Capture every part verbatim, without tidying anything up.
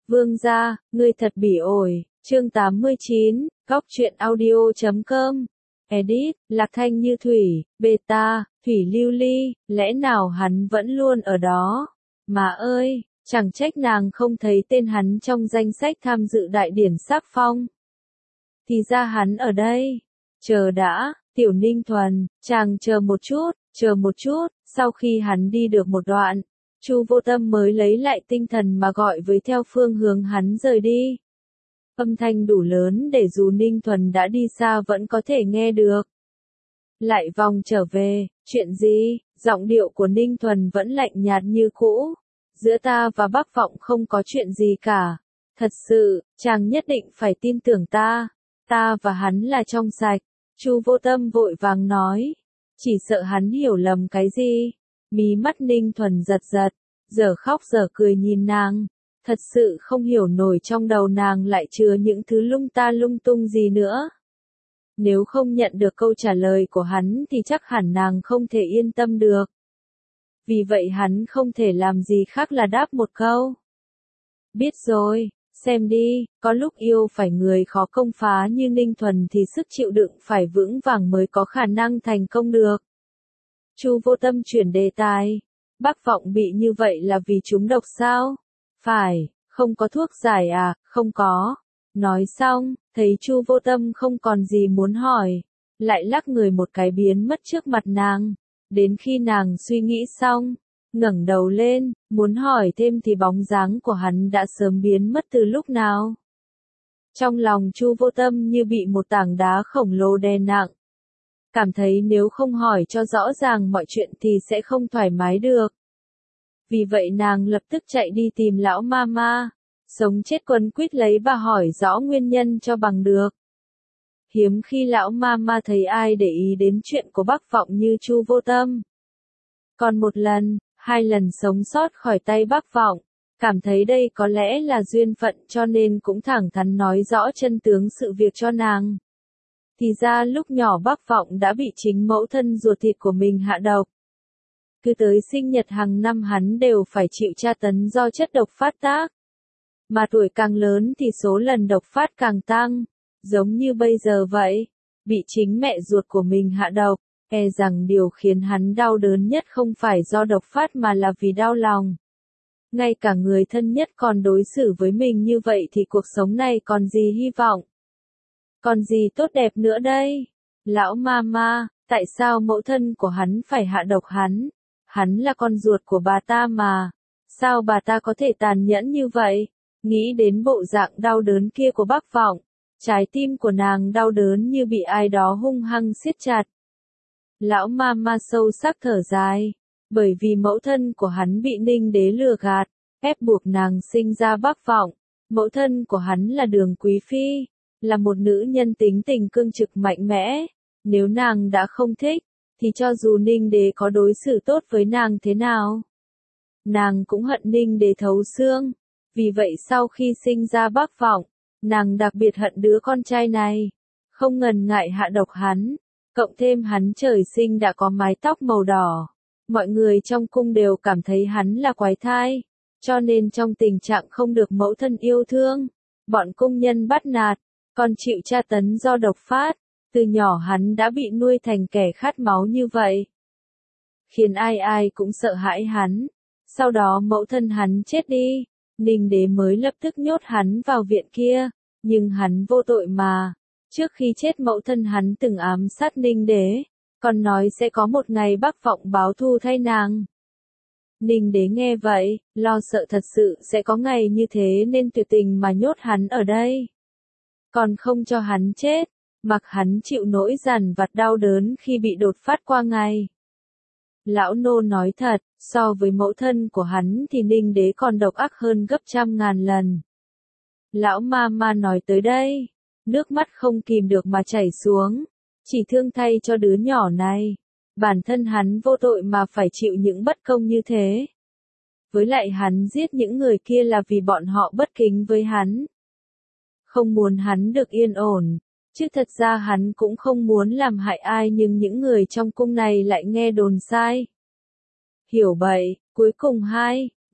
Vương gia, ngươi thật bỉ ổi, chương tám mươi chín, góc truyện audio chấm com. Edit, Lạc Thanh Như Thủy, Beta, Thủy Lưu Ly, lẽ nào hắn vẫn luôn ở đó? Mà ơi, chẳng trách nàng không thấy tên hắn trong danh sách tham dự đại điển sắc phong. Thì ra hắn ở đây. Chờ đã, Tiểu Ninh Thuần, chàng chờ một chút, chờ một chút, sau khi hắn đi được một đoạn, Chu Vô Tâm mới lấy lại tinh thần mà gọi với theo phương hướng hắn rời đi. Âm thanh đủ lớn để dù Ninh Thuần đã đi xa vẫn có thể nghe được. Lại vòng trở về, chuyện gì? Giọng điệu của Ninh Thuần vẫn lạnh nhạt như cũ. Giữa ta và Bắc Vọng không có chuyện gì cả. Thật sự, chàng nhất định phải tin tưởng ta. Ta và hắn là trong sạch. Chu Vô Tâm vội vàng nói. Chỉ sợ hắn hiểu lầm cái gì. Mí mắt Ninh Thuần giật giật, giờ khóc giờ cười nhìn nàng. Thật sự không hiểu nổi trong đầu nàng lại chứa những thứ lung ta lung tung gì nữa. Nếu không nhận được câu trả lời của hắn thì chắc hẳn nàng không thể yên tâm được. Vì vậy hắn không thể làm gì khác là đáp một câu. Biết rồi, xem đi, có lúc yêu phải người khó công phá như Ninh Thuần thì sức chịu đựng phải vững vàng mới có khả năng thành công được. Chu Vô Tâm chuyển đề tài. Bắc Vọng bị như vậy là vì trúng độc sao? Phải, không có thuốc giải à? Không có. Nói xong, thấy Chu Vô Tâm không còn gì muốn hỏi, lại lắc người một cái biến mất trước mặt nàng. Đến khi nàng suy nghĩ xong, ngẩng đầu lên, muốn hỏi thêm thì bóng dáng của hắn đã sớm biến mất từ lúc nào. Trong lòng Chu Vô Tâm như bị một tảng đá khổng lồ đè nặng. Cảm thấy nếu không hỏi cho rõ ràng mọi chuyện thì sẽ không thoải mái được. Vì vậy nàng lập tức chạy đi tìm lão ma ma, sống chết quấn quýt lấy bà hỏi rõ nguyên nhân cho bằng được. Hiếm khi lão ma ma thấy ai để ý đến chuyện của Bắc Vọng như Chu Vô Tâm. Còn một lần, hai lần sống sót khỏi tay Bắc Vọng, cảm thấy đây có lẽ là duyên phận cho nên cũng thẳng thắn nói rõ chân tướng sự việc cho nàng. Thì ra lúc nhỏ Bắc Vọng đã bị chính mẫu thân ruột thịt của mình hạ độc. Cứ tới sinh nhật hàng năm hắn đều phải chịu tra tấn do chất độc phát tác. Mà tuổi càng lớn thì số lần độc phát càng tăng, giống như bây giờ vậy. Bị chính mẹ ruột của mình hạ độc, e rằng điều khiến hắn đau đớn nhất không phải do độc phát mà là vì đau lòng. Ngay cả người thân nhất còn đối xử với mình như vậy thì cuộc sống này còn gì hy vọng? Còn gì tốt đẹp nữa đây? Lão ma ma, tại sao mẫu thân của hắn phải hạ độc hắn? Hắn là con ruột của bà ta mà. Sao bà ta có thể tàn nhẫn như vậy? Nghĩ đến bộ dạng đau đớn kia của Bắc Vọng, trái tim của nàng đau đớn như bị ai đó hung hăng siết chặt. Lão ma ma sâu sắc thở dài, bởi vì mẫu thân của hắn bị Ninh Đế lừa gạt, ép buộc nàng sinh ra Bắc Vọng. Mẫu thân của hắn là Đường Quý Phi, là một nữ nhân tính tình cương trực mạnh mẽ. Nếu nàng đã không thích, thì cho dù Ninh Đế có đối xử tốt với nàng thế nào, nàng cũng hận Ninh Đế thấu xương. Vì vậy sau khi sinh ra Bắc Vọng, nàng đặc biệt hận đứa con trai này, không ngần ngại hạ độc hắn, cộng thêm hắn trời sinh đã có mái tóc màu đỏ. Mọi người trong cung đều cảm thấy hắn là quái thai, cho nên trong tình trạng không được mẫu thân yêu thương, bọn cung nhân bắt nạt, còn chịu tra tấn do độc phát. Từ nhỏ hắn đã bị nuôi thành kẻ khát máu như vậy, khiến ai ai cũng sợ hãi hắn. Sau đó mẫu thân hắn chết đi, Ninh Đế mới lập tức nhốt hắn vào viện kia, nhưng hắn vô tội mà. Trước khi chết mẫu thân hắn từng ám sát Ninh Đế, còn nói sẽ có một ngày Bắc Vọng báo thù thay nàng. Ninh Đế nghe vậy, lo sợ thật sự sẽ có ngày như thế nên tuyệt tình mà nhốt hắn ở đây. Còn không cho hắn chết, mặc hắn chịu nỗi dằn vặt đau đớn khi bị đột phát qua ngày. Lão nô nói thật, so với mẫu thân của hắn thì Ninh Đế còn độc ác hơn gấp trăm ngàn lần. Lão ma ma nói tới đây, nước mắt không kìm được mà chảy xuống, chỉ thương thay cho đứa nhỏ này. Bản thân hắn vô tội mà phải chịu những bất công như thế. Với lại hắn giết những người kia là vì bọn họ bất kính với hắn, không muốn hắn được yên ổn. Chứ thật ra hắn cũng không muốn làm hại ai, nhưng những người trong cung này lại nghe đồn sai. Hiểu vậy, cuối cùng hai,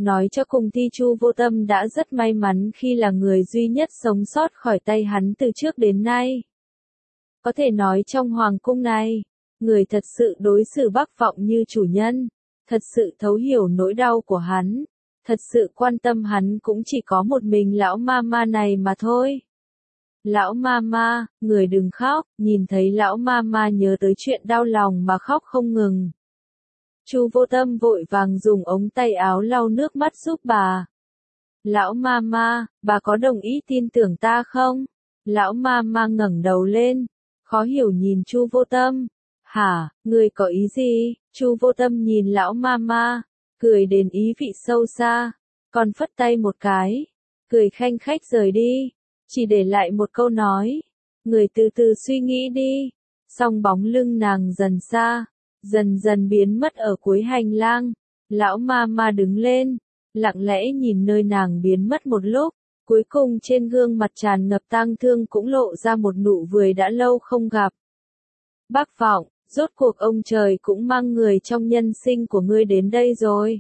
Nói cho cùng thì Chu Vô Tâm đã rất may mắn khi là người duy nhất sống sót khỏi tay hắn từ trước đến nay. Có thể nói trong hoàng cung này, người thật sự đối xử Bắc Vọng như chủ nhân, thật sự thấu hiểu nỗi đau của hắn, thật sự quan tâm hắn cũng chỉ có một mình lão ma ma này mà thôi. Lão ma ma, người đừng khóc, nhìn thấy lão ma ma nhớ tới chuyện đau lòng mà khóc không ngừng. Chu Vô Tâm vội vàng dùng ống tay áo lau nước mắt giúp bà. Lão ma ma, bà có đồng ý tin tưởng ta không? Lão ma ma ngẩng đầu lên, khó hiểu nhìn Chu Vô Tâm. Hả, người có ý gì? Chu Vô Tâm nhìn lão ma ma, cười đến ý vị sâu xa, còn phất tay một cái, cười khanh khách rời đi, chỉ để lại một câu nói, người từ từ suy nghĩ đi. Song bóng lưng nàng dần xa, dần dần biến mất ở cuối hành lang. Lão ma ma đứng lên, lặng lẽ nhìn nơi nàng biến mất một lúc, cuối cùng trên gương mặt tràn ngập tang thương cũng lộ ra một nụ cười đã lâu không gặp. Bắc Vọng, rốt cuộc ông trời cũng mang người trong nhân sinh của ngươi đến đây rồi.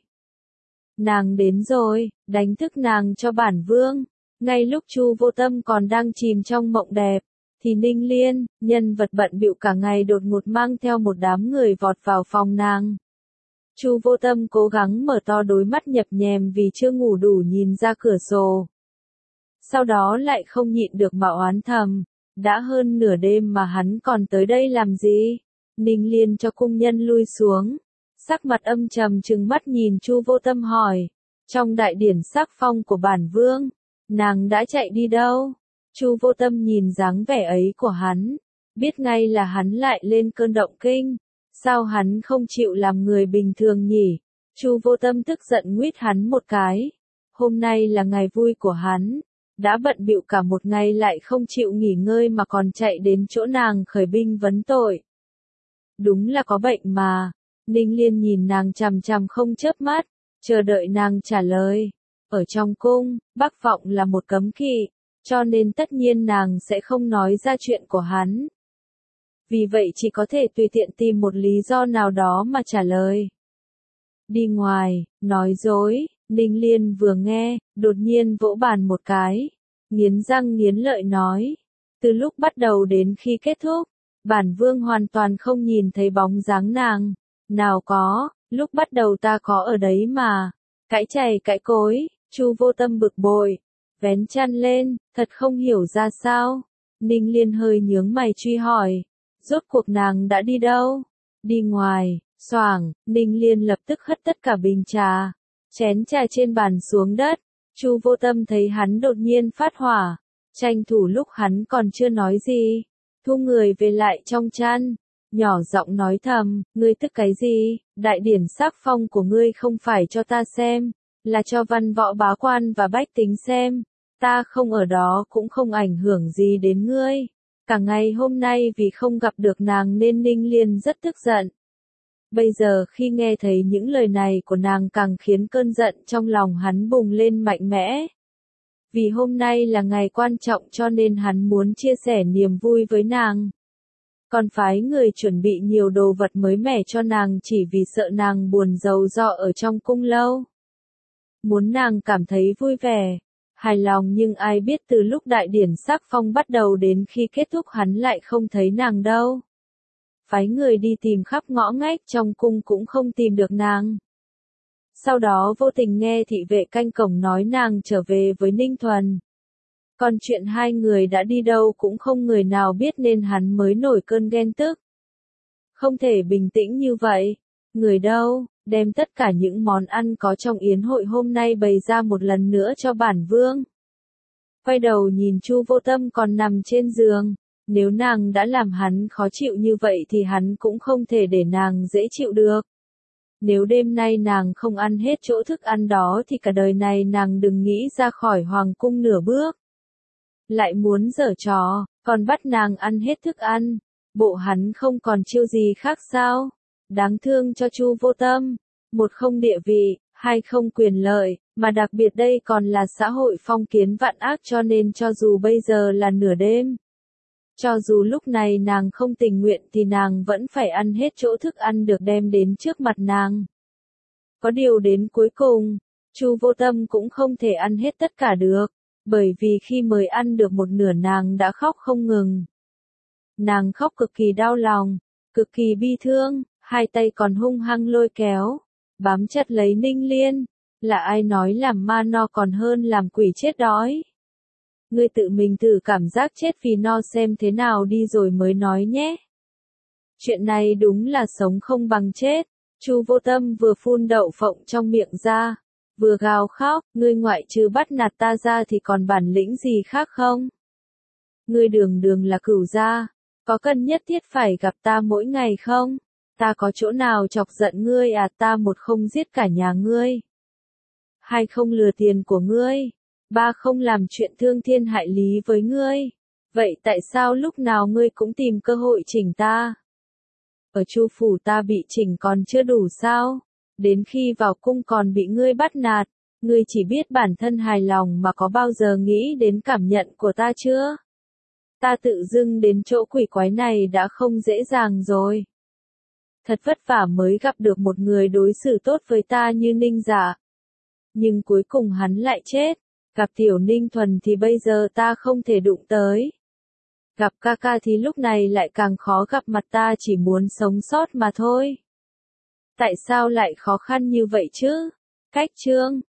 Nàng đến rồi, đánh thức nàng cho bản vương. Ngay lúc Chu Vô Tâm còn đang chìm trong mộng đẹp, thì Ninh Liên, nhân vật bận bịu cả ngày đột ngột mang theo một đám người vọt vào phòng nàng. Chu Vô Tâm cố gắng mở to đôi mắt nhập nhèm vì chưa ngủ đủ nhìn ra cửa sổ. Sau đó lại không nhịn được mà oán thầm, đã hơn nửa đêm mà hắn còn tới đây làm gì? Ninh Liên cho cung nhân lui xuống, sắc mặt âm trầm trừng mắt nhìn Chu Vô Tâm hỏi, trong đại điển sắc phong của bản vương, nàng đã chạy đi đâu? Chu Vô Tâm nhìn dáng vẻ ấy của hắn, biết ngay là hắn lại lên cơn động kinh, sao hắn không chịu làm người bình thường nhỉ? Chu Vô Tâm tức giận nguýt hắn một cái, hôm nay là ngày vui của hắn, đã bận bịu cả một ngày lại không chịu nghỉ ngơi mà còn chạy đến chỗ nàng khởi binh vấn tội. Đúng là có bệnh mà. Ninh Liên nhìn nàng chằm chằm không chớp mắt, chờ đợi nàng trả lời. Ở trong cung, Bắc Vọng là một cấm kỵ, cho nên tất nhiên nàng sẽ không nói ra chuyện của hắn. Vì vậy chỉ có thể tùy tiện tìm một lý do nào đó mà trả lời. Đi ngoài, nói dối. Ninh Liên vừa nghe, đột nhiên vỗ bàn một cái, nghiến răng nghiến lợi nói. Từ lúc bắt đầu đến khi kết thúc, bản vương hoàn toàn không nhìn thấy bóng dáng nàng. Nào có, lúc bắt đầu ta có ở đấy mà. Cãi chày cãi cối, Chu Vô Tâm bực bội, vén chăn lên, thật không hiểu ra sao. Ninh Liên hơi nhướng mày truy hỏi, rốt cuộc nàng đã đi đâu? Đi ngoài. Xoảng, Ninh Liên lập tức hất tất cả bình trà, chén trà trên bàn xuống đất. Chu Vô Tâm thấy hắn đột nhiên phát hỏa, tranh thủ lúc hắn còn chưa nói gì, thu người về lại trong chăn, nhỏ giọng nói thầm, ngươi tức cái gì? Đại điển sắc phong của ngươi không phải cho ta xem, là cho văn võ bá quan và bách tính xem. Ta không ở đó cũng không ảnh hưởng gì đến ngươi. Cả ngày hôm nay vì không gặp được nàng nên Ninh Liên rất tức giận. Bây giờ khi nghe thấy những lời này của nàng càng khiến cơn giận trong lòng hắn bùng lên mạnh mẽ. Vì hôm nay là ngày quan trọng cho nên hắn muốn chia sẻ niềm vui với nàng. Còn phái người chuẩn bị nhiều đồ vật mới mẻ cho nàng chỉ vì sợ nàng buồn rầu ro ở trong cung lâu. Muốn nàng cảm thấy vui vẻ, hài lòng nhưng ai biết từ lúc đại điển sắc phong bắt đầu đến khi kết thúc hắn lại không thấy nàng đâu. Phái người đi tìm khắp ngõ ngách trong cung cũng không tìm được nàng. Sau đó vô tình nghe thị vệ canh cổng nói nàng trở về với Ninh Thuần. Còn chuyện hai người đã đi đâu cũng không người nào biết nên hắn mới nổi cơn ghen tức. Không thể bình tĩnh như vậy. Người đâu, đem tất cả những món ăn có trong yến hội hôm nay bày ra một lần nữa cho bản vương. Quay đầu nhìn Chu Vô Tâm còn nằm trên giường. Nếu nàng đã làm hắn khó chịu như vậy thì hắn cũng không thể để nàng dễ chịu được. Nếu đêm nay nàng không ăn hết chỗ thức ăn đó thì cả đời này nàng đừng nghĩ ra khỏi hoàng cung nửa bước. Lại muốn giở trò, còn bắt nàng ăn hết thức ăn. Bộ hắn không còn chiêu gì khác sao? Đáng thương cho Chu Vô Tâm. Một không địa vị, hai không quyền lợi, mà đặc biệt đây còn là xã hội phong kiến vạn ác cho nên cho dù bây giờ là nửa đêm. Cho dù lúc này nàng không tình nguyện thì nàng vẫn phải ăn hết chỗ thức ăn được đem đến trước mặt nàng. Có điều đến cuối cùng, Chu Vô Tâm cũng không thể ăn hết tất cả được, bởi vì khi mới ăn được một nửa nàng đã khóc không ngừng. Nàng khóc cực kỳ đau lòng, cực kỳ bi thương, hai tay còn hung hăng lôi kéo, bám chặt lấy Ninh Liên. Là ai nói làm ma no còn hơn làm quỷ chết đói? Ngươi tự mình thử cảm giác chết vì no xem thế nào đi rồi mới nói nhé. Chuyện này đúng là sống không bằng chết. Chu Vô Tâm vừa phun đậu phộng trong miệng ra, vừa gào khóc, ngươi ngoại trừ bắt nạt ta ra thì còn bản lĩnh gì khác không? Ngươi đường đường là cửu gia, có cần nhất thiết phải gặp ta mỗi ngày không? Ta có chỗ nào chọc giận ngươi à? Ta một không giết cả nhà ngươi, hai không lừa tiền của ngươi, ba không làm chuyện thương thiên hại lý với ngươi. Vậy tại sao lúc nào ngươi cũng tìm cơ hội chỉnh ta? Ở Chu phủ ta bị chỉnh còn chưa đủ sao? Đến khi vào cung còn bị ngươi bắt nạt, ngươi chỉ biết bản thân hài lòng mà có bao giờ nghĩ đến cảm nhận của ta chưa? Ta tự dưng đến chỗ quỷ quái này đã không dễ dàng rồi. Thật vất vả mới gặp được một người đối xử tốt với ta như Ninh Dạ. Nhưng cuối cùng hắn lại chết. Gặp tiểu Ninh Thuần thì bây giờ ta không thể đụng tới. Gặp ca ca thì lúc này lại càng khó gặp mặt, ta chỉ muốn sống sót mà thôi. Tại sao lại khó khăn như vậy chứ? Cách chương